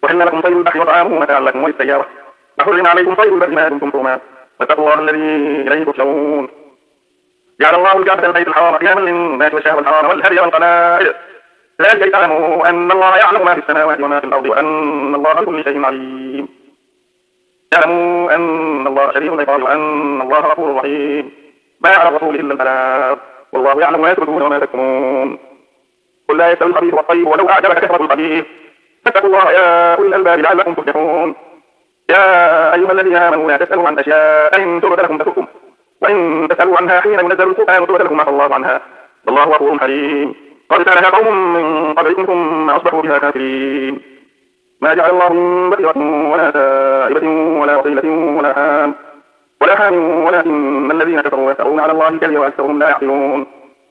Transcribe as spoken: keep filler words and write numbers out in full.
وحل لكم صيد البحر وطعامه متاعا لكم وللسيارة وحرم عليكم صيد البر ما دمتم حرما واتقوا الله الذي إليه تحشرون. جعل الله الكعبة البيت الحرام قياما للناس والشهر الحرام والهدي والقلائد ذلك لتعلموا أن الله يعلم ما في السماوات وما في الأرض وأن الله بكل شيء عليم. اعلموا أن الله شديد العقاب وأن الله غفور رحيم. ما على الرسول إلا البلاغ والله يعلم ما تبدون وما تكتمون. قل لا يستوي الخبيث والطيب ولو أعجبك كثرة الخبيث فاتقوا الله يا أولي الألباب لعلكم تفلحون. يا أيها الذين آمنوا لا تسألوا عن أشياء إن تبد لكم تسؤكم وإن تسألوا عنها حين ينزل القرآن تبد لكم عفى الله عنها والله غفور حليم. قد سألها قوم من قبلكم ثم أصبحوا بها كافرين. ما جعل الله من بحيرة ولا سائبة ولا وصيلة ولا حام ولا حام ولكن الذين كفروا يفترون على الله الكذب وأكثرهم لا يعقلون.